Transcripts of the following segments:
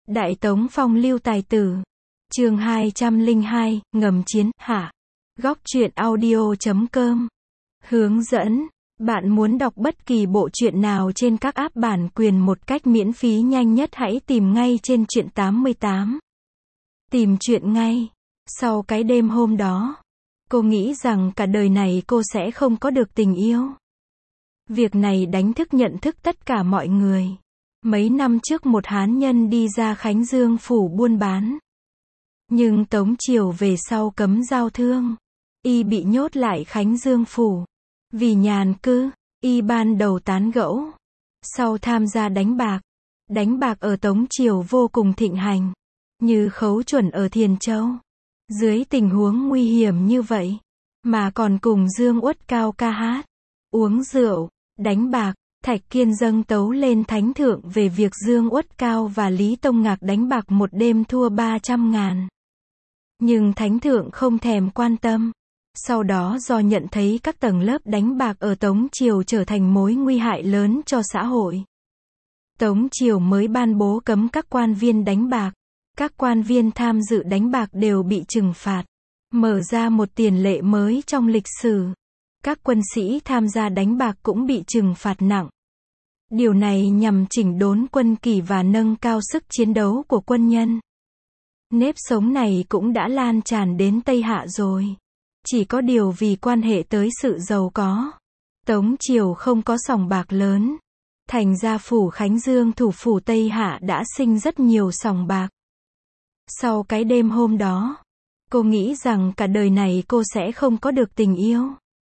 Đại Tống phong lưu tài tử. Chương 202, ngầm chiến, hạ. Góc truyện audio.com. Hướng dẫn. Bạn muốn đọc bất kỳ bộ truyện nào trên các app bản quyền một cách miễn phí nhanh nhất hãy tìm ngay trên truyện 88. Tìm truyện ngay. Sau cái đêm hôm đó, cô nghĩ rằng cả đời này cô sẽ không có được tình yêu. Việc này đánh thức nhận thức tất cả mọi người. Mấy năm trước một hán nhân đi ra Khánh Dương phủ buôn bán. Nhưng Tống Triều về sau cấm giao thương. Y bị nhốt lại Khánh Dương phủ. Vì nhàn cư, y ban đầu tán gẫu. Sau tham gia đánh bạc. Đánh bạc ở Tống Triều vô cùng thịnh hành. Như khấu chuẩn ở Thiền Châu. Dưới tình huống nguy hiểm như vậy, mà còn cùng Dương Uất Cao ca hát, uống rượu, đánh bạc, Thạch Kiên dâng tấu lên thánh thượng về việc Dương Uất Cao và Lý Tông Ngạc đánh bạc một đêm thua 300.000. Nhưng thánh thượng không thèm quan tâm. Sau đó do nhận thấy các tầng lớp đánh bạc ở Tống Triều trở thành mối nguy hại lớn cho xã hội, Tống Triều mới ban bố cấm các quan viên đánh bạc. Các quan viên tham dự đánh bạc đều bị trừng phạt. Mở ra một tiền lệ mới trong lịch sử. Các quân sĩ tham gia đánh bạc cũng bị trừng phạt nặng. Điều này nhằm chỉnh đốn quân kỷ và nâng cao sức chiến đấu của quân nhân. Nếp sống này cũng đã lan tràn đến Tây Hạ rồi. Chỉ có điều vì quan hệ tới sự giàu có, Tống Triều không có sòng bạc lớn. Thành ra phủ Khánh Dương thủ phủ Tây Hạ đã sinh rất nhiều sòng bạc. Sau cái đêm hôm đó, cô nghĩ rằng cả đời này cô sẽ không có được tình yêu.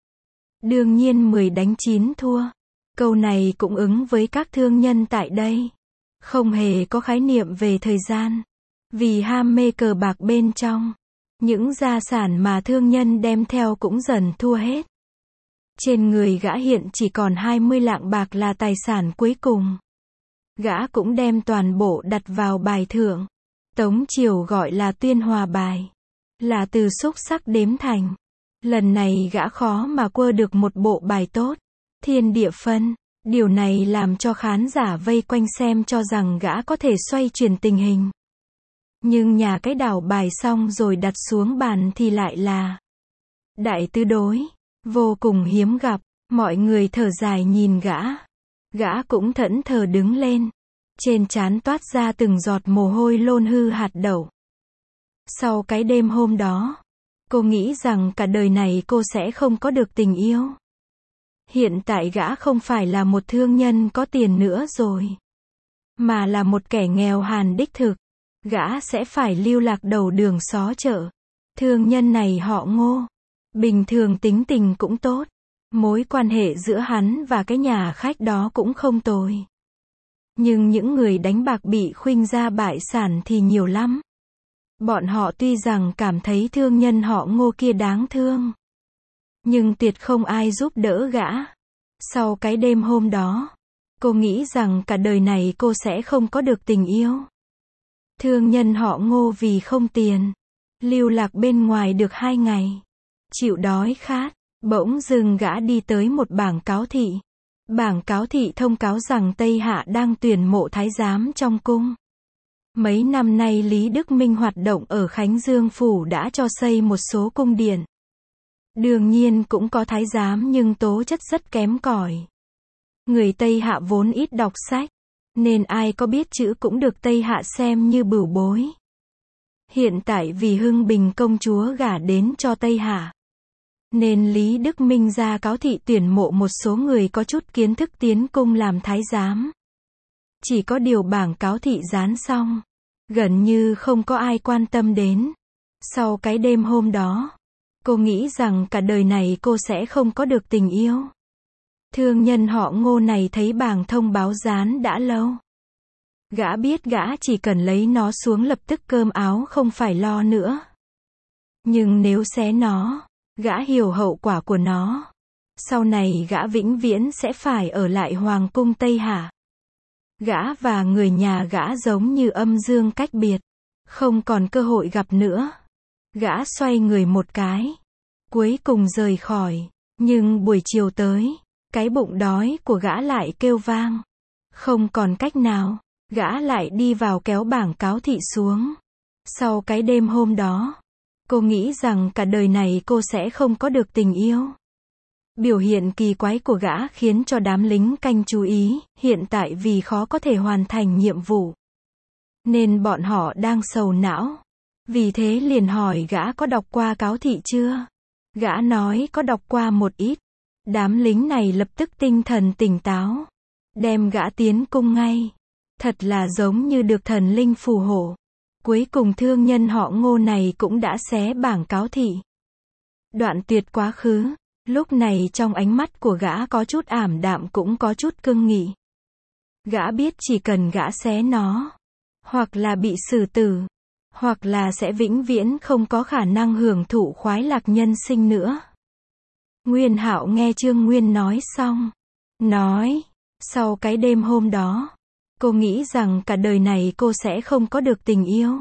Đương nhiên 10 đánh 9 thua. Câu này cũng ứng với các thương nhân tại đây. Không hề có khái niệm về thời gian. Vì ham mê cờ bạc bên trong, những gia sản mà thương nhân đem theo cũng dần thua hết. Trên người gã hiện chỉ còn 20 lạng bạc là tài sản cuối cùng. Gã cũng đem toàn bộ đặt vào bài thượng. Tống Triều gọi là tuyên hòa bài. Là từ xúc sắc đếm thành. Lần này gã khó mà quơ được một bộ bài tốt. Thiên địa phân. Điều này làm cho khán giả vây quanh xem cho rằng gã có thể xoay chuyển tình hình. Nhưng nhà cái đảo bài xong rồi đặt xuống bàn thì lại là đại tứ đối. Vô cùng hiếm gặp. Mọi người thở dài nhìn gã. Gã cũng thẫn thờ đứng lên. Trên trán toát ra từng giọt mồ hôi lôn hư hạt đậu. Sau cái đêm hôm đó, cô nghĩ rằng cả đời này cô sẽ không có được tình yêu. Hiện tại gã không phải là một thương nhân có tiền nữa rồi, mà là một kẻ nghèo hàn đích thực. Gã sẽ phải lưu lạc đầu đường xó chợ. Thương nhân này họ Ngô. Bình thường tính tình cũng tốt. Mối quan hệ giữa hắn và cái nhà khách đó cũng không tồi. Nhưng những người đánh bạc bị khuynh ra bại sản thì nhiều lắm. Bọn họ tuy rằng cảm thấy thương nhân họ Ngô kia đáng thương, nhưng tuyệt không ai giúp đỡ gã. Sau cái đêm hôm đó, cô nghĩ rằng cả đời này cô sẽ không có được tình yêu. Thương nhân họ Ngô vì không tiền, lưu lạc bên ngoài được 2 ngày. Chịu đói khát, bỗng dưng gã đi tới một bảng cáo thị. Bảng cáo thị thông cáo rằng Tây Hạ đang tuyển mộ thái giám trong cung. Mấy năm nay Lý Đức Minh hoạt động ở Khánh Dương phủ đã cho xây một số cung điện. Đương nhiên cũng có thái giám nhưng tố chất rất kém cỏi. Người Tây Hạ vốn ít đọc sách, nên ai có biết chữ cũng được Tây Hạ xem như bửu bối. Hiện tại vì Hưng Bình công chúa gả đến cho Tây Hạ, nên Lý Đức Minh ra cáo thị tuyển mộ một số người có chút kiến thức tiến cung làm thái giám. Chỉ có điều bảng cáo thị dán xong, gần như không có ai quan tâm đến. Sau cái đêm hôm đó, cô nghĩ rằng cả đời này cô sẽ không có được tình yêu. Thương nhân họ Ngô này thấy bảng thông báo dán đã lâu. Gã biết gã chỉ cần lấy nó xuống lập tức cơm áo không phải lo nữa. Nhưng nếu xé nó, gã hiểu hậu quả của nó. Sau này gã vĩnh viễn sẽ phải ở lại Hoàng cung Tây Hạ. Gã và người nhà gã giống như âm dương cách biệt. Không còn cơ hội gặp nữa. Gã xoay người một cái. Cuối cùng rời khỏi. Nhưng buổi chiều tới, cái bụng đói của gã lại kêu vang. Không còn cách nào. Gã lại đi vào kéo bảng cáo thị xuống. Sau cái đêm hôm đó, cô nghĩ rằng cả đời này cô sẽ không có được tình yêu. Biểu hiện kỳ quái của gã khiến cho đám lính canh chú ý, hiện tại vì khó có thể hoàn thành nhiệm vụ, nên bọn họ đang sầu não. Vì thế liền hỏi gã có đọc qua cáo thị chưa? Gã nói có đọc qua một ít. Đám lính này lập tức tinh thần tỉnh táo, đem gã tiến cung ngay. Thật là giống như được thần linh phù hộ. Cuối cùng thương nhân họ Ngô này cũng đã xé bảng cáo thị. Đoạn tuyệt quá khứ. Lúc này trong ánh mắt của gã có chút ảm đạm cũng có chút cương nghị. Gã biết chỉ cần gã xé nó, hoặc là bị xử tử, hoặc là sẽ vĩnh viễn không có khả năng hưởng thụ khoái lạc nhân sinh nữa. Nguyên Hạo nghe Trương Nguyên nói xong, nói, sau cái đêm hôm đó, cô nghĩ rằng cả đời này cô sẽ không có được tình yêu.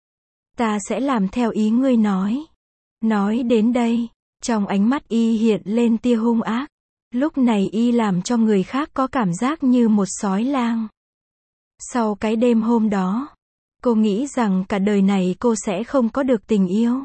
Ta sẽ làm theo ý ngươi nói. Nói đến đây, trong ánh mắt y hiện lên tia hung ác. Lúc này y làm cho người khác có cảm giác như một sói lang. Sau cái đêm hôm đó, cô nghĩ rằng cả đời này cô sẽ không có được tình yêu.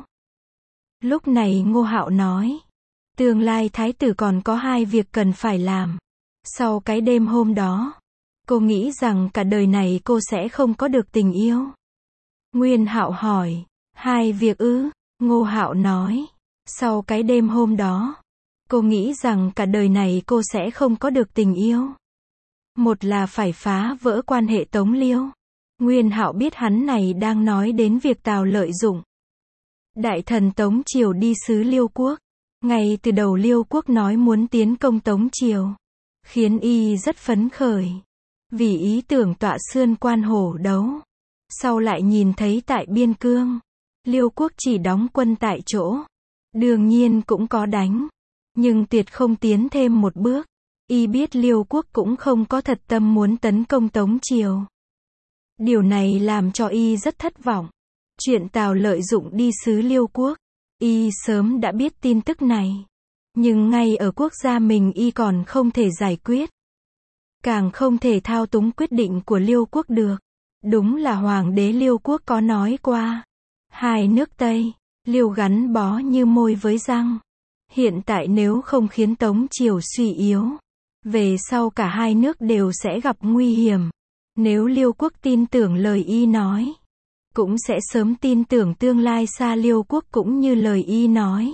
Lúc này Ngô Hạo nói, tương lai thái tử còn có 2 việc cần phải làm. Sau cái đêm hôm đó, cô nghĩ rằng cả đời này cô sẽ không có được tình yêu. Nguyên Hạo hỏi, 2 việc ư? Ngô Hạo nói, sau cái đêm hôm đó, cô nghĩ rằng cả đời này cô sẽ không có được tình yêu. Một là phải phá vỡ quan hệ Tống Liêu. Nguyên Hạo biết hắn này đang nói đến việc Tào Lợi Dụng. Đại thần Tống Triều đi sứ Liêu Quốc. Ngay từ đầu Liêu Quốc nói muốn tiến công Tống Triều, khiến y rất phấn khởi. Vì ý tưởng tọa xương quan hổ đấu. Sau lại nhìn thấy tại biên cương, Liêu Quốc chỉ đóng quân tại chỗ. Đương nhiên cũng có đánh, nhưng tuyệt không tiến thêm một bước. Y biết Liêu Quốc cũng không có thật tâm muốn tấn công Tống Triều. Điều này làm cho y rất thất vọng. Chuyện Tào Lợi Dụng đi sứ Liêu Quốc, y sớm đã biết tin tức này. Nhưng ngay ở quốc gia mình y còn không thể giải quyết. Càng không thể thao túng quyết định của Liêu Quốc được. Đúng là Hoàng đế Liêu Quốc có nói qua. 2 nước Tây, Liêu gắn bó như môi với răng. Hiện tại nếu không khiến Tống Triều suy yếu, về sau cả 2 nước đều sẽ gặp nguy hiểm. Nếu Liêu Quốc tin tưởng lời y nói, cũng sẽ sớm tin tưởng tương lai xa Liêu Quốc cũng như lời y nói.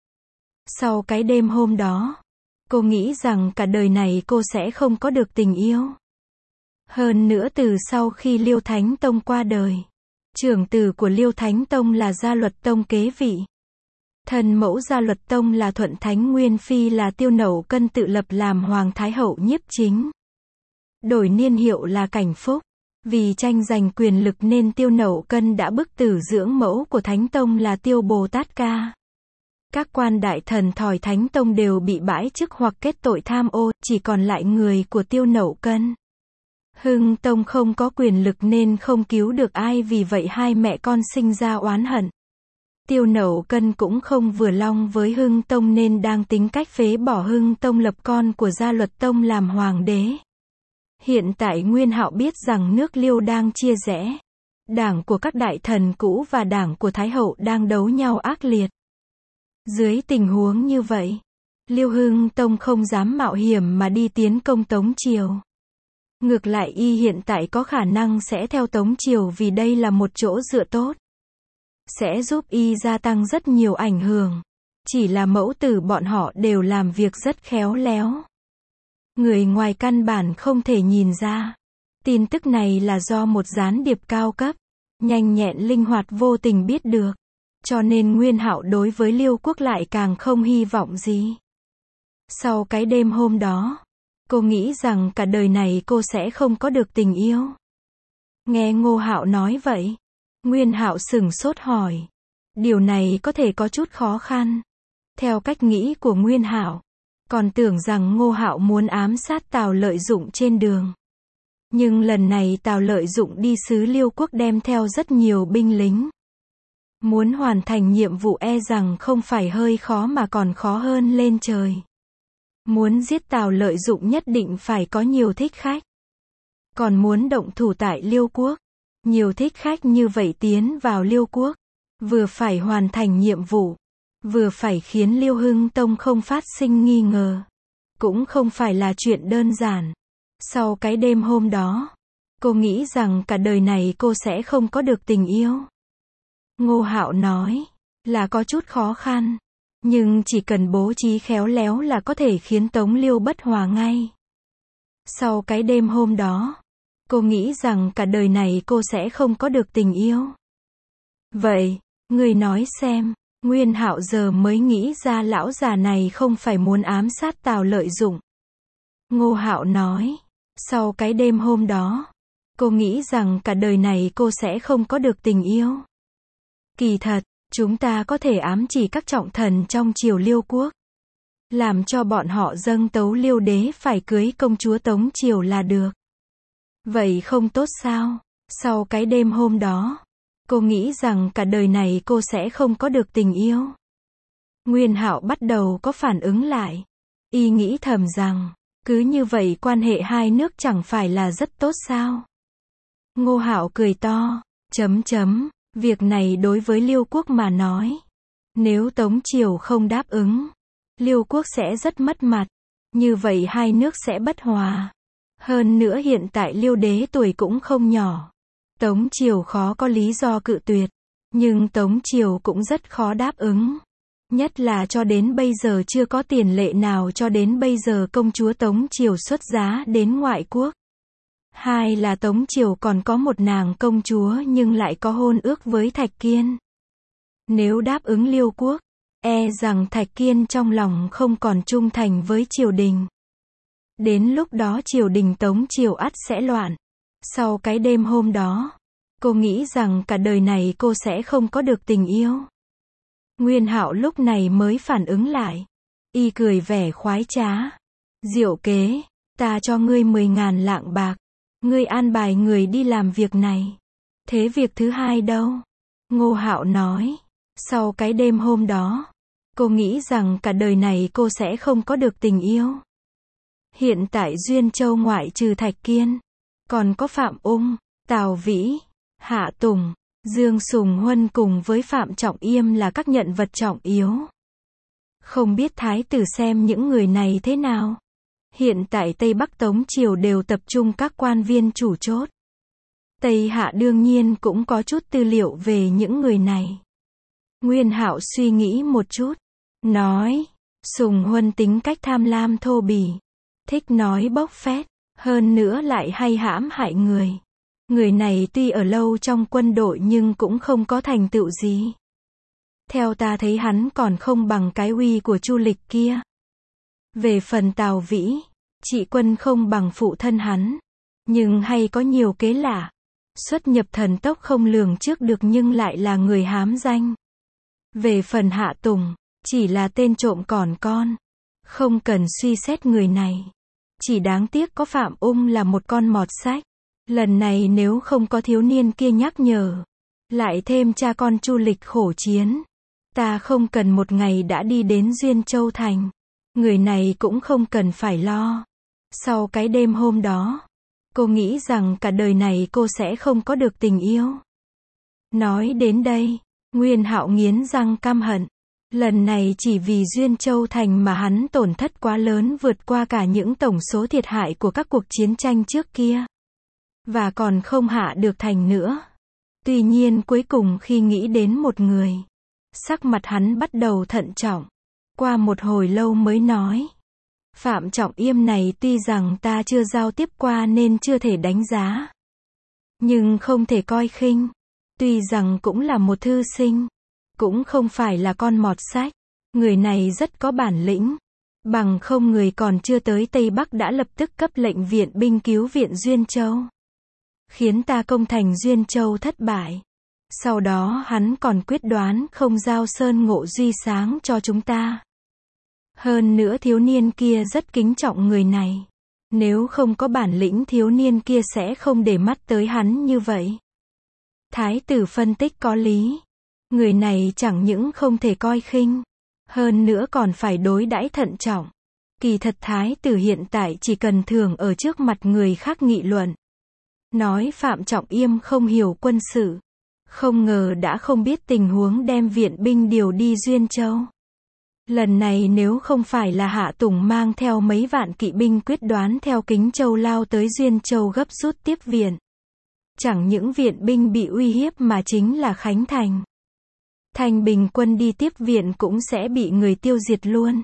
Sau cái đêm hôm đó, cô nghĩ rằng cả đời này cô sẽ không có được tình yêu. Hơn nữa từ sau khi Liêu Thánh Tông qua đời, trưởng tử của Liêu Thánh Tông là Gia Luật Tông kế vị. Thân mẫu Gia Luật Tông là Thuận Thánh Nguyên Phi là Tiêu Nậu Cân tự lập làm Hoàng Thái Hậu nhiếp chính. Đổi niên hiệu là Cảnh Phúc. Vì tranh giành quyền lực nên Tiêu Nậu Cân đã bức tử dưỡng mẫu của Thánh Tông là Tiêu Bồ Tát Ca. Các quan đại thần thỏi Thánh Tông đều bị bãi chức hoặc kết tội tham ô, chỉ còn lại người của Tiêu Nậu Cân. Hưng Tông không có quyền lực nên không cứu được ai, vì vậy 2 mẹ con sinh ra oán hận. Tiêu Nậu Cân cũng không vừa lòng với Hưng Tông nên đang tính cách phế bỏ Hưng Tông lập con của Gia Luật Tông làm hoàng đế. Hiện tại Nguyên Hạo biết rằng nước Liêu đang chia rẽ. Đảng của các đại thần cũ và đảng của Thái Hậu đang đấu nhau ác liệt. Dưới tình huống như vậy, Liêu Hưng Tông không dám mạo hiểm mà đi tiến công Tống Triều. Ngược lại y hiện tại có khả năng sẽ theo Tống Triều vì đây là một chỗ dựa tốt. Sẽ giúp y gia tăng rất nhiều ảnh hưởng. Chỉ là mẫu tử bọn họ đều làm việc rất khéo léo. Người ngoài căn bản không thể nhìn ra. Tin tức này là do một gián điệp cao cấp, nhanh nhẹn linh hoạt vô tình biết được. Cho nên Nguyên Hạo đối với Liêu Quốc lại càng không hy vọng gì. Sau cái đêm hôm đó, cô nghĩ rằng cả đời này cô sẽ không có được tình yêu. Nghe Ngô Hạo nói vậy, Nguyên Hạo sửng sốt hỏi. Điều này có thể có chút khó khăn. Theo cách nghĩ của Nguyên Hạo, còn tưởng rằng Ngô Hạo muốn ám sát Tào Lợi Dụng trên đường. Nhưng lần này Tào Lợi Dụng đi sứ Liêu Quốc đem theo rất nhiều binh lính. Muốn hoàn thành nhiệm vụ e rằng không phải hơi khó mà còn khó hơn lên trời. Muốn giết Tào Lợi Dụng nhất định phải có nhiều thích khách. còn muốn động thủ tại Liêu quốc. Nhiều thích khách như vậy tiến vào Liêu quốc, vừa phải hoàn thành nhiệm vụ, vừa phải khiến Liêu Hưng Tông không phát sinh nghi ngờ. Cũng không phải là chuyện đơn giản. Sau cái đêm hôm đó, cô nghĩ rằng cả đời này cô sẽ không có được tình yêu. Ngô Hạo nói, là có chút khó khăn, nhưng chỉ cần bố trí khéo léo là có thể khiến Tống Liêu bất hòa ngay. Sau cái đêm hôm đó, cô nghĩ rằng cả đời này cô sẽ không có được tình yêu. Vậy, người nói xem, Nguyên Hạo giờ mới nghĩ ra lão già này không phải muốn ám sát Tào Lợi Dụng. Ngô Hạo nói, sau cái đêm hôm đó, cô nghĩ rằng cả đời này cô sẽ không có được tình yêu. Kỳ thật, chúng ta có thể ám chỉ các trọng thần trong triều Liêu quốc, làm cho bọn họ dâng tấu Liêu đế phải cưới công chúa Tống triều là được. Vậy không tốt sao? Sau cái đêm hôm đó, cô nghĩ rằng cả đời này cô sẽ không có được tình yêu. Nguyên Hạo bắt đầu có phản ứng lại. Y nghĩ thầm rằng, cứ như vậy quan hệ hai nước chẳng phải là rất tốt sao? Ngô Hạo cười to, việc này đối với Liêu quốc mà nói, nếu Tống triều không đáp ứng, Liêu quốc sẽ rất mất mặt, như vậy hai nước sẽ bất hòa. Hơn nữa hiện tại Liêu đế tuổi cũng không nhỏ, Tống triều khó có lý do cự tuyệt, nhưng Tống triều cũng rất khó đáp ứng. Nhất là cho đến bây giờ chưa có tiền lệ nào cho đến bây giờ công chúa Tống triều xuất giá đến ngoại quốc. Hai là Tống triều còn có một nàng công chúa nhưng lại có hôn ước với Thạch Kiên. Nếu đáp ứng Liêu quốc, e rằng Thạch Kiên trong lòng không còn trung thành với triều đình. Đến lúc đó triều đình Tống triều ắt sẽ loạn. Sau cái đêm hôm đó, cô nghĩ rằng cả đời này cô sẽ không có được tình yêu. Nguyên Hạo lúc này mới phản ứng lại. Y cười vẻ khoái trá. Diệu kế, ta cho ngươi 10.000 lạng bạc. Ngươi an bài người đi làm việc này. Thế việc thứ hai đâu? Ngô Hạo nói. Sau cái đêm hôm đó, cô nghĩ rằng cả đời này cô sẽ không có được tình yêu. Hiện tại Duyên Châu ngoại trừ Thạch Kiên, còn có Phạm Ung, Tào Vĩ, Hạ Tùng, Dương Sùng Huân cùng với Phạm Trọng Yêm là các nhân vật trọng yếu. Không biết thái tử xem những người này thế nào? Hiện tại Tây Bắc Tống triều đều tập trung các quan viên chủ chốt. Tây Hạ đương nhiên cũng có chút tư liệu về những người này. Nguyên Hạo suy nghĩ một chút, nói, Sùng Huân tính cách tham lam thô bỉ, thích nói bốc phét, hơn nữa lại hay hãm hại người. Người này tuy ở lâu trong quân đội nhưng cũng không có thành tựu gì. Theo ta thấy hắn còn không bằng cái uy của Chu Lịch kia. Về phần Tào Vĩ, trị quân không bằng phụ thân hắn, nhưng hay có nhiều kế lạ. Xuất nhập thần tốc không lường trước được nhưng lại là người hám danh. Về phần Hạ Tùng, chỉ là tên trộm còn con. Không cần suy xét người này. Chỉ đáng tiếc có Phạm Ung là một con mọt sách. Lần này nếu không có thiếu niên kia nhắc nhở, lại thêm cha con Chu Lịch khổ chiến, ta không cần một ngày đã đi đến Duyên Châu Thành. Người này cũng không cần phải lo. Sau cái đêm hôm đó, cô nghĩ rằng cả đời này cô sẽ không có được tình yêu. Nói đến đây, Nguyên Hạo nghiến răng căm hận. Lần này chỉ vì Duyên Châu Thành mà hắn tổn thất quá lớn vượt qua cả những tổng số thiệt hại của các cuộc chiến tranh trước kia. Và còn không hạ được thành nữa. Tuy nhiên cuối cùng khi nghĩ đến một người, sắc mặt hắn bắt đầu thận trọng. Qua một hồi lâu mới nói. Phạm Trọng Yêm này tuy rằng ta chưa giao tiếp qua nên chưa thể đánh giá. Nhưng không thể coi khinh. Tuy rằng cũng là một thư sinh. Cũng không phải là con mọt sách. Người này rất có bản lĩnh. Bằng không người còn chưa tới Tây Bắc đã lập tức cấp lệnh viện binh cứu viện Duyên Châu. Khiến ta công thành Duyên Châu thất bại. Sau đó hắn còn quyết đoán không giao Sơn Ngộ Duy Sáng cho chúng ta. Hơn nữa thiếu niên kia rất kính trọng người này. Nếu không có bản lĩnh thiếu niên kia sẽ không để mắt tới hắn như vậy. Thái tử phân tích có lý. Người này chẳng những không thể coi khinh, hơn nữa còn phải đối đãi thận trọng. Kỳ thật thái tử hiện tại chỉ cần thường ở trước mặt người khác nghị luận, nói Phạm Trọng Yêm không hiểu quân sự. Không ngờ đã không biết tình huống đem viện binh điều đi Duyên Châu. Lần này nếu không phải là Hạ Tùng mang theo mấy vạn kỵ binh quyết đoán theo Kính Châu lao tới Duyên Châu gấp rút tiếp viện. Chẳng những viện binh bị uy hiếp mà chính là Khánh Thành. Thành Bình quân đi tiếp viện cũng sẽ bị người tiêu diệt luôn.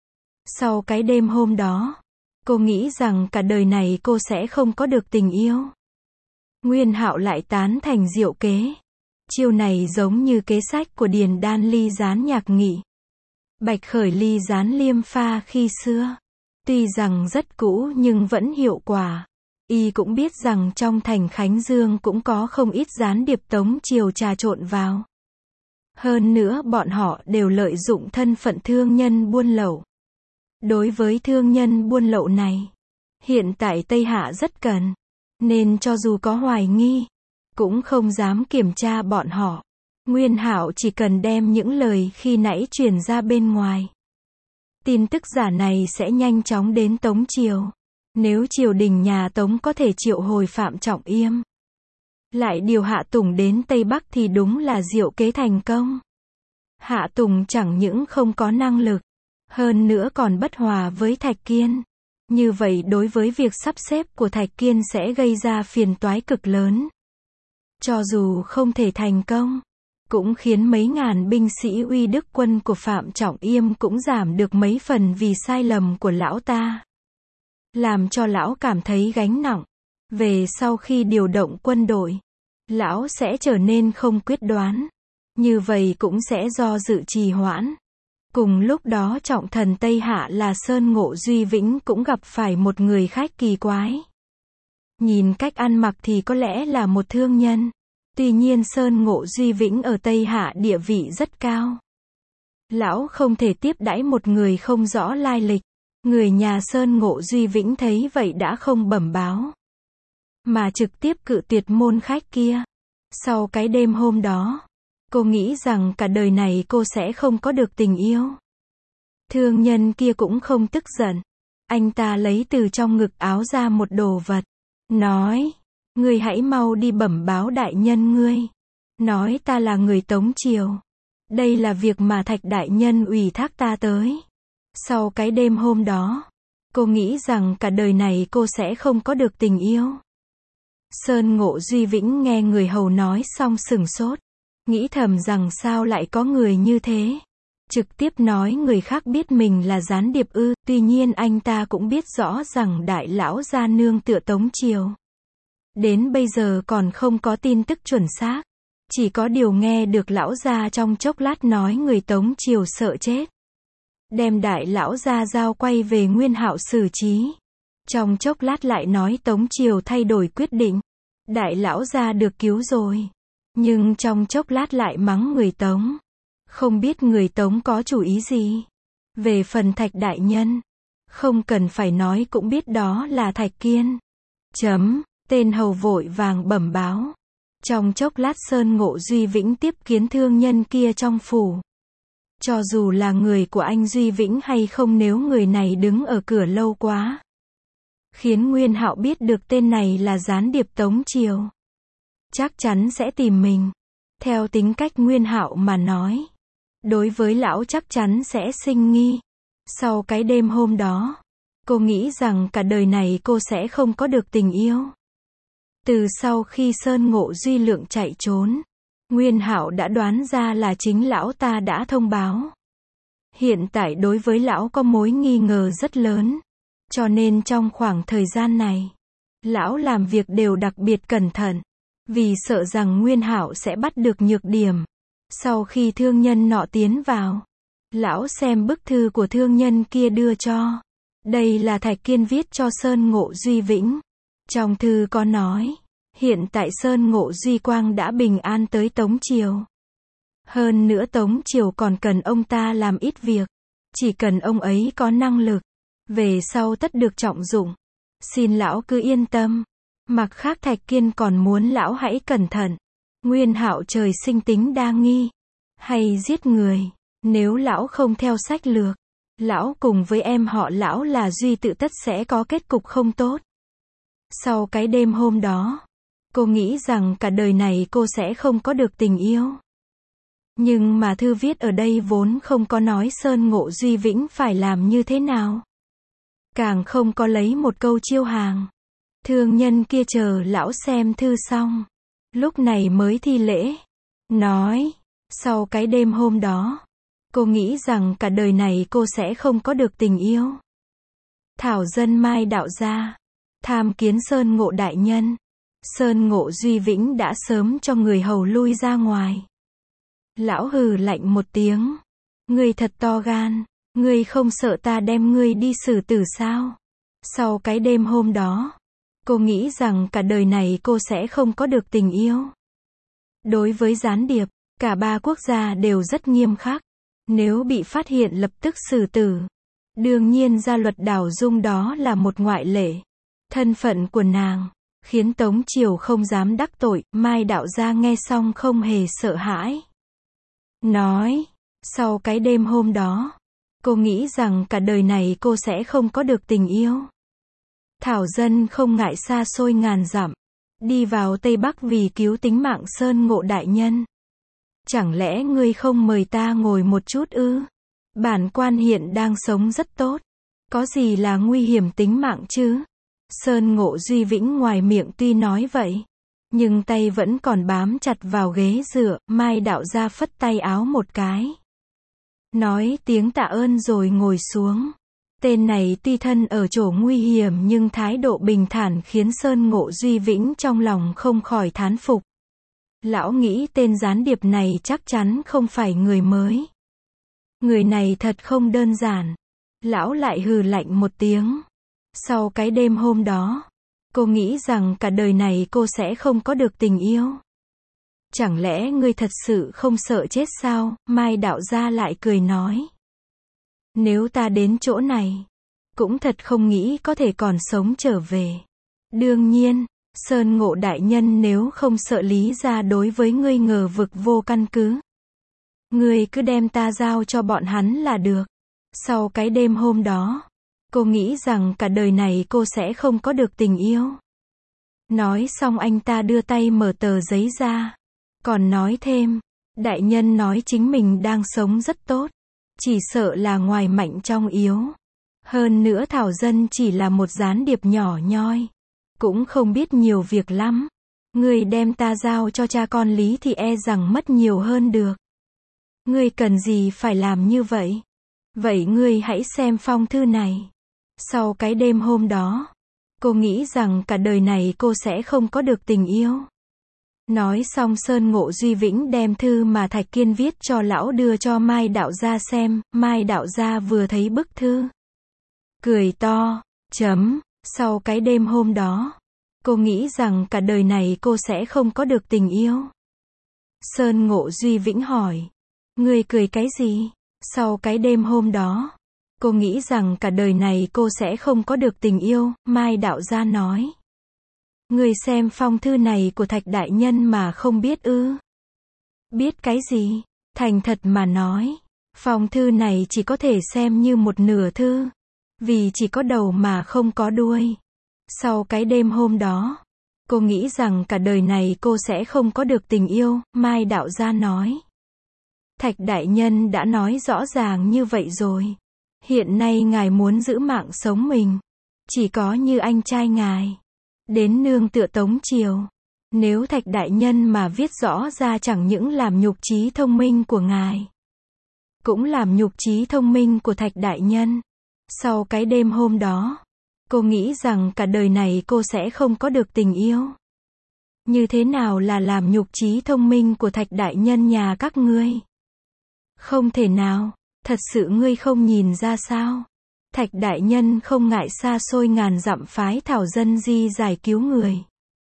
Sau cái đêm hôm đó, cô nghĩ rằng cả đời này cô sẽ không có được tình yêu. Nguyên Hạo lại tán thành diệu kế. Chiêu này giống như kế sách của Điền Đan ly gián Nhạc Nghị, Bạch Khởi ly gián Liêm Pha khi xưa. Tuy rằng rất cũ nhưng vẫn hiệu quả. Y cũng biết rằng trong thành Khánh Dương cũng có không ít gián điệp Tống triều trà trộn vào. Hơn nữa bọn họ đều lợi dụng thân phận thương nhân buôn lậu. Đối với thương nhân buôn lậu này, hiện tại Tây Hạ rất cần, nên cho dù có hoài nghi, cũng không dám kiểm tra bọn họ. Nguyên Hạo chỉ cần đem những lời khi nãy truyền ra bên ngoài. Tin tức giả này sẽ nhanh chóng đến Tống triều. Nếu triều đình nhà Tống có thể triệu hồi Phạm Trọng Yêm, lại điều Hạ Tùng đến Tây Bắc thì đúng là diệu kế thành công. Hạ Tùng chẳng những không có năng lực, hơn nữa còn bất hòa với Thạch Kiên. Như vậy đối với việc sắp xếp của Thạch Kiên sẽ gây ra phiền toái cực lớn. Cho dù không thể thành công, cũng khiến mấy ngàn binh sĩ uy đức quân của Phạm Trọng Yêm cũng giảm được mấy phần vì sai lầm của lão ta. Làm cho lão cảm thấy gánh nặng. Về sau khi điều động quân đội, lão sẽ trở nên không quyết đoán. Như vậy cũng sẽ do dự trì hoãn. Cùng lúc đó trọng thần Tây Hạ là Sơn Ngộ Duy Vĩnh cũng gặp phải một người khách kỳ quái. Nhìn cách ăn mặc thì có lẽ là một thương nhân. Tuy nhiên Sơn Ngộ Duy Vĩnh ở Tây Hạ địa vị rất cao. Lão không thể tiếp đãi một người không rõ lai lịch. Người nhà Sơn Ngộ Duy Vĩnh thấy vậy đã không bẩm báo, mà trực tiếp cự tuyệt môn khách kia. Sau cái đêm hôm đó, cô nghĩ rằng cả đời này cô sẽ không có được tình yêu. Thương nhân kia cũng không tức giận. Anh ta lấy từ trong ngực áo ra một đồ vật. Nói, ngươi hãy mau đi bẩm báo đại nhân ngươi. Nói ta là người Tống triều. Đây là việc mà Thạch đại nhân ủy thác ta tới. Sau cái đêm hôm đó, cô nghĩ rằng cả đời này cô sẽ không có được tình yêu. Sơn Ngộ Duy Vĩnh nghe người hầu nói xong sửng sốt. Nghĩ thầm rằng sao lại có người như thế. Trực tiếp nói người khác biết mình là gián điệp ư. Tuy nhiên anh ta cũng biết rõ rằng đại lão gia nương tựa Tống triều. Đến bây giờ còn không có tin tức chuẩn xác. Chỉ có điều nghe được lão gia trong chốc lát nói người Tống triều sợ chết. Đem đại lão gia giao quay về Nguyên Hạo xử trí. Trong chốc lát lại nói Tống triều thay đổi quyết định. Đại lão gia được cứu rồi. Nhưng trong chốc lát lại mắng người Tống. Không biết người Tống có chủ ý gì. Về phần Thạch đại nhân, không cần phải nói cũng biết đó là Thạch Kiên. Tên hầu vội vàng bẩm báo. Trong chốc lát Sơn Ngộ Duy Vĩnh tiếp kiến thương nhân kia trong phủ. Cho dù là người của anh Duy Vĩnh hay không, nếu người này đứng ở cửa lâu quá, khiến Nguyên Hạo biết được tên này là gián điệp Tống triều, chắc chắn sẽ tìm mình. Theo tính cách Nguyên Hạo mà nói, đối với lão chắc chắn sẽ sinh nghi. Sau cái đêm hôm đó, cô nghĩ rằng cả đời này cô sẽ không có được tình yêu. Từ sau khi Sơn Ngộ Duy Lượng chạy trốn, Nguyên Hạo đã đoán ra là chính lão ta đã thông báo. Hiện tại đối với lão có mối nghi ngờ rất lớn. Cho nên trong khoảng thời gian này, lão làm việc đều đặc biệt cẩn thận. Vì sợ rằng Nguyên Hạo sẽ bắt được nhược điểm. Sau khi thương nhân nọ tiến vào, lão xem bức thư của thương nhân kia đưa cho. Đây là Thạch Kiên viết cho Sơn Ngộ Duy Vĩnh. Trong thư có nói, hiện tại Sơn Ngộ Duy Quang đã bình an tới Tống triều. Hơn nữa Tống triều còn cần ông ta làm ít việc. Chỉ cần ông ấy có năng lực, về sau tất được trọng dụng. Xin lão cứ yên tâm. Mặt khác Thạch Kiên còn muốn lão hãy cẩn thận. Nguyên Hạo trời sinh tính đa nghi, hay giết người. Nếu lão không theo sách lược, lão cùng với em họ lão là Duy tự tất sẽ có kết cục không tốt. Sau cái đêm hôm đó, Cô nghĩ rằng cả đời này cô sẽ không có được tình yêu. Nhưng mà thư viết ở đây vốn không có nói Sơn Ngộ Duy Vĩnh phải làm như thế nào. Càng không có lấy một câu chiêu hàng. Thương nhân kia chờ lão xem thư xong. Lúc này mới thi lễ. Nói, sau cái đêm hôm đó, cô nghĩ rằng cả đời này cô sẽ không có được tình yêu. Thảo dân Mai đạo gia, tham kiến Sơn Ngộ đại nhân. Sơn Ngộ Duy Vĩnh đã sớm cho người hầu lui ra ngoài. Lão hừ lạnh một tiếng. Ngươi thật to gan, ngươi không sợ ta đem ngươi đi xử tử sao? Sau cái đêm hôm đó, cô nghĩ rằng cả đời này cô sẽ không có được tình yêu. Đối với gián điệp, cả ba quốc gia đều rất nghiêm khắc. Nếu bị phát hiện lập tức xử tử. Đương nhiên gia luật Đào Dung đó là một ngoại lệ. Thân phận của nàng khiến Tống Triều không dám đắc tội. Mai đạo gia nghe xong không hề sợ hãi. Nói, sau cái đêm hôm đó, cô nghĩ rằng cả đời này cô sẽ không có được tình yêu. Thảo dân không ngại xa xôi ngàn dặm, đi vào Tây Bắc vì cứu tính mạng Sơn Ngộ đại nhân. Chẳng lẽ ngươi không mời ta ngồi một chút ư? Bản quan hiện đang sống rất tốt, có gì là nguy hiểm tính mạng chứ? Sơn Ngộ Duy Vĩnh ngoài miệng tuy nói vậy, nhưng tay vẫn còn bám chặt vào ghế dựa. Mai đạo gia phất tay áo một cái, nói tiếng tạ ơn rồi ngồi xuống. Tên này tuy thân ở chỗ nguy hiểm nhưng thái độ bình thản khiến Sơn Ngộ Duy Vĩnh trong lòng không khỏi thán phục. Lão nghĩ tên gián điệp này chắc chắn không phải người mới. Người này thật không đơn giản. Lão lại hừ lạnh một tiếng. Sau cái đêm hôm đó, cô nghĩ rằng cả đời này cô sẽ không có được tình yêu. Chẳng lẽ ngươi thật sự không sợ chết sao? Mai đạo gia lại cười nói. Nếu ta đến chỗ này, cũng thật không nghĩ có thể còn sống trở về. Đương nhiên, Sơn Ngộ đại nhân nếu không sợ Lý gia đối với ngươi ngờ vực vô căn cứ, ngươi cứ đem ta giao cho bọn hắn là được. Sau cái đêm hôm đó, cô nghĩ rằng cả đời này cô sẽ không có được tình yêu. Nói xong anh ta đưa tay mở tờ giấy ra, còn nói thêm, đại nhân nói chính mình đang sống rất tốt, chỉ sợ là ngoài mạnh trong yếu. Hơn nữa Thảo dân chỉ là một gián điệp nhỏ nhoi, cũng không biết nhiều việc lắm. Ngươi đem ta giao cho cha con Lý thì e rằng mất nhiều hơn được. Ngươi cần gì phải làm như vậy? Vậy ngươi hãy xem phong thư này. Sau cái đêm hôm đó, cô nghĩ rằng cả đời này cô sẽ không có được tình yêu. Nói xong Sơn Ngộ Duy Vĩnh đem thư mà Thạch Kiên viết cho lão đưa cho Mai đạo gia xem. Mai đạo gia vừa thấy bức thư, cười to, sau cái đêm hôm đó, cô nghĩ rằng cả đời này cô sẽ không có được tình yêu. Sơn Ngộ Duy Vĩnh hỏi, ngươi cười cái gì? Sau cái đêm hôm đó, cô nghĩ rằng cả đời này cô sẽ không có được tình yêu. Mai đạo gia nói, ngươi xem phong thư này của Thạch đại nhân mà không biết ư? Biết cái gì? Thành thật mà nói, phong thư này chỉ có thể xem như một nửa thư, vì chỉ có đầu mà không có đuôi. Sau cái đêm hôm đó, cô nghĩ rằng cả đời này cô sẽ không có được tình yêu. Mai đạo gia nói, Thạch đại nhân đã nói rõ ràng như vậy rồi. Hiện nay ngài muốn giữ mạng sống mình, chỉ có như anh trai ngài đến nương tựa Tống Triều. Nếu Thạch đại nhân mà viết rõ ra chẳng những làm nhục trí thông minh của ngài, cũng làm nhục trí thông minh của Thạch đại nhân. Sau cái đêm hôm đó, cô nghĩ rằng cả đời này cô sẽ không có được tình yêu. Như thế nào là làm nhục trí thông minh của Thạch đại nhân nhà các ngươi? Không thể nào, thật sự ngươi không nhìn ra sao? Thạch đại nhân không ngại xa xôi ngàn dặm phái Thảo dân di giải cứu người,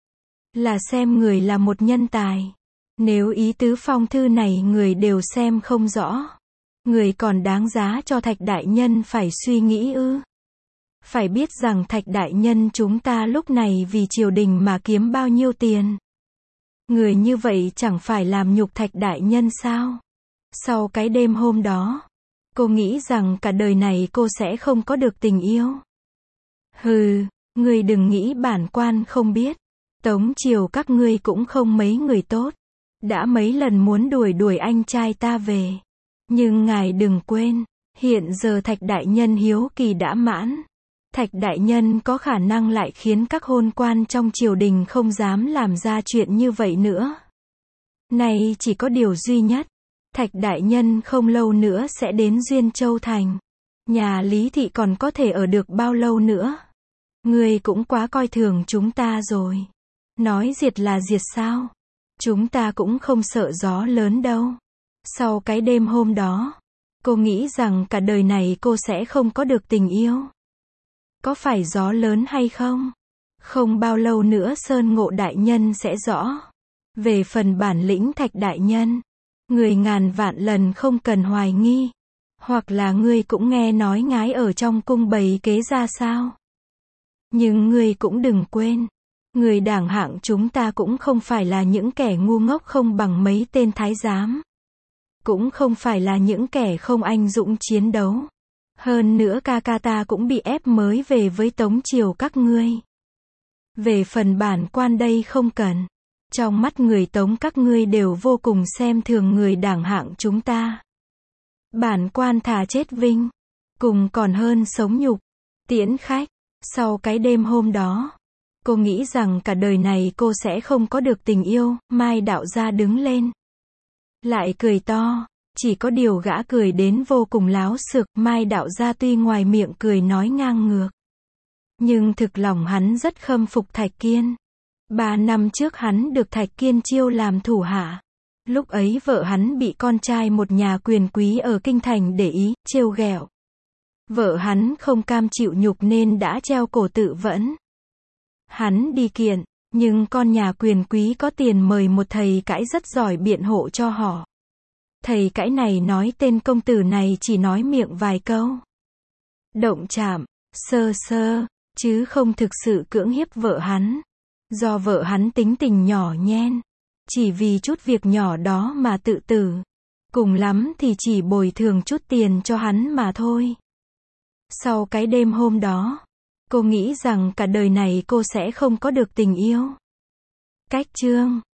là xem người là một nhân tài. Nếu ý tứ phong thư này người đều xem không rõ, người còn đáng giá cho Thạch đại nhân phải suy nghĩ ư? Phải biết rằng Thạch đại nhân chúng ta lúc này vì triều đình mà kiếm bao nhiêu tiền. Người như vậy chẳng phải làm nhục Thạch đại nhân sao? Sau cái đêm hôm đó, cô nghĩ rằng cả đời này cô sẽ không có được tình yêu. Hừ, ngươi đừng nghĩ bản quan không biết. Tống triều các ngươi cũng không mấy người tốt. Đã mấy lần muốn đuổi anh trai ta về. Nhưng ngài đừng quên, hiện giờ Thạch đại nhân hiếu kỳ đã mãn. Thạch đại nhân có khả năng lại khiến các hôn quan trong triều đình không dám làm ra chuyện như vậy nữa. Này chỉ có điều duy nhất, Thạch đại nhân không lâu nữa sẽ đến Duyên Châu Thành. Nhà Lý thị còn có thể ở được bao lâu nữa? Ngươi cũng quá coi thường chúng ta rồi. Nói diệt là diệt sao? Chúng ta cũng không sợ gió lớn đâu. Sau cái đêm hôm đó, cô nghĩ rằng cả đời này cô sẽ không có được tình yêu. Có phải gió lớn hay không? Không bao lâu nữa Sơn Ngộ đại nhân sẽ rõ. Về phần bản lĩnh Thạch đại nhân, người ngàn vạn lần không cần hoài nghi. Hoặc là ngươi cũng nghe nói ngái ở trong cung bày kế ra sao? Nhưng ngươi cũng đừng quên, người đảng hạng chúng ta cũng không phải là những kẻ ngu ngốc không bằng mấy tên thái giám. Cũng không phải là những kẻ không anh dũng chiến đấu. Hơn nữa ca ca ta cũng bị ép mới về với Tống triều các ngươi. Về phần bản quan đây không cần. Trong mắt người Tống các ngươi đều vô cùng xem thường người đảng hạng chúng ta. Bản quan thà chết vinh, cùng còn hơn sống nhục. Tiễn khách, sau cái đêm hôm đó, cô nghĩ rằng cả đời này cô sẽ không có được tình yêu. Mai đạo gia đứng lên, lại cười to, chỉ có điều gã cười đến vô cùng láo xược. Mai đạo gia tuy ngoài miệng cười nói ngang ngược, nhưng thực lòng hắn rất khâm phục Thạch Kiên. 3 năm trước hắn được Thạch Kiên chiêu làm thủ hạ. Lúc ấy vợ hắn bị con trai một nhà quyền quý ở kinh thành để ý, trêu ghẹo. Vợ hắn không cam chịu nhục nên đã treo cổ tự vẫn. Hắn đi kiện, nhưng con nhà quyền quý có tiền mời một thầy cãi rất giỏi biện hộ cho họ. Thầy cãi này nói tên công tử này chỉ nói miệng vài câu. Động chạm, sơ sơ, chứ không thực sự cưỡng hiếp vợ hắn. Do vợ hắn tính tình nhỏ nhen, chỉ vì chút việc nhỏ đó mà tự tử. Cùng lắm thì chỉ bồi thường chút tiền cho hắn mà thôi. Sau cái đêm hôm đó, cô nghĩ rằng cả đời này cô sẽ không có được tình yêu. Cách chương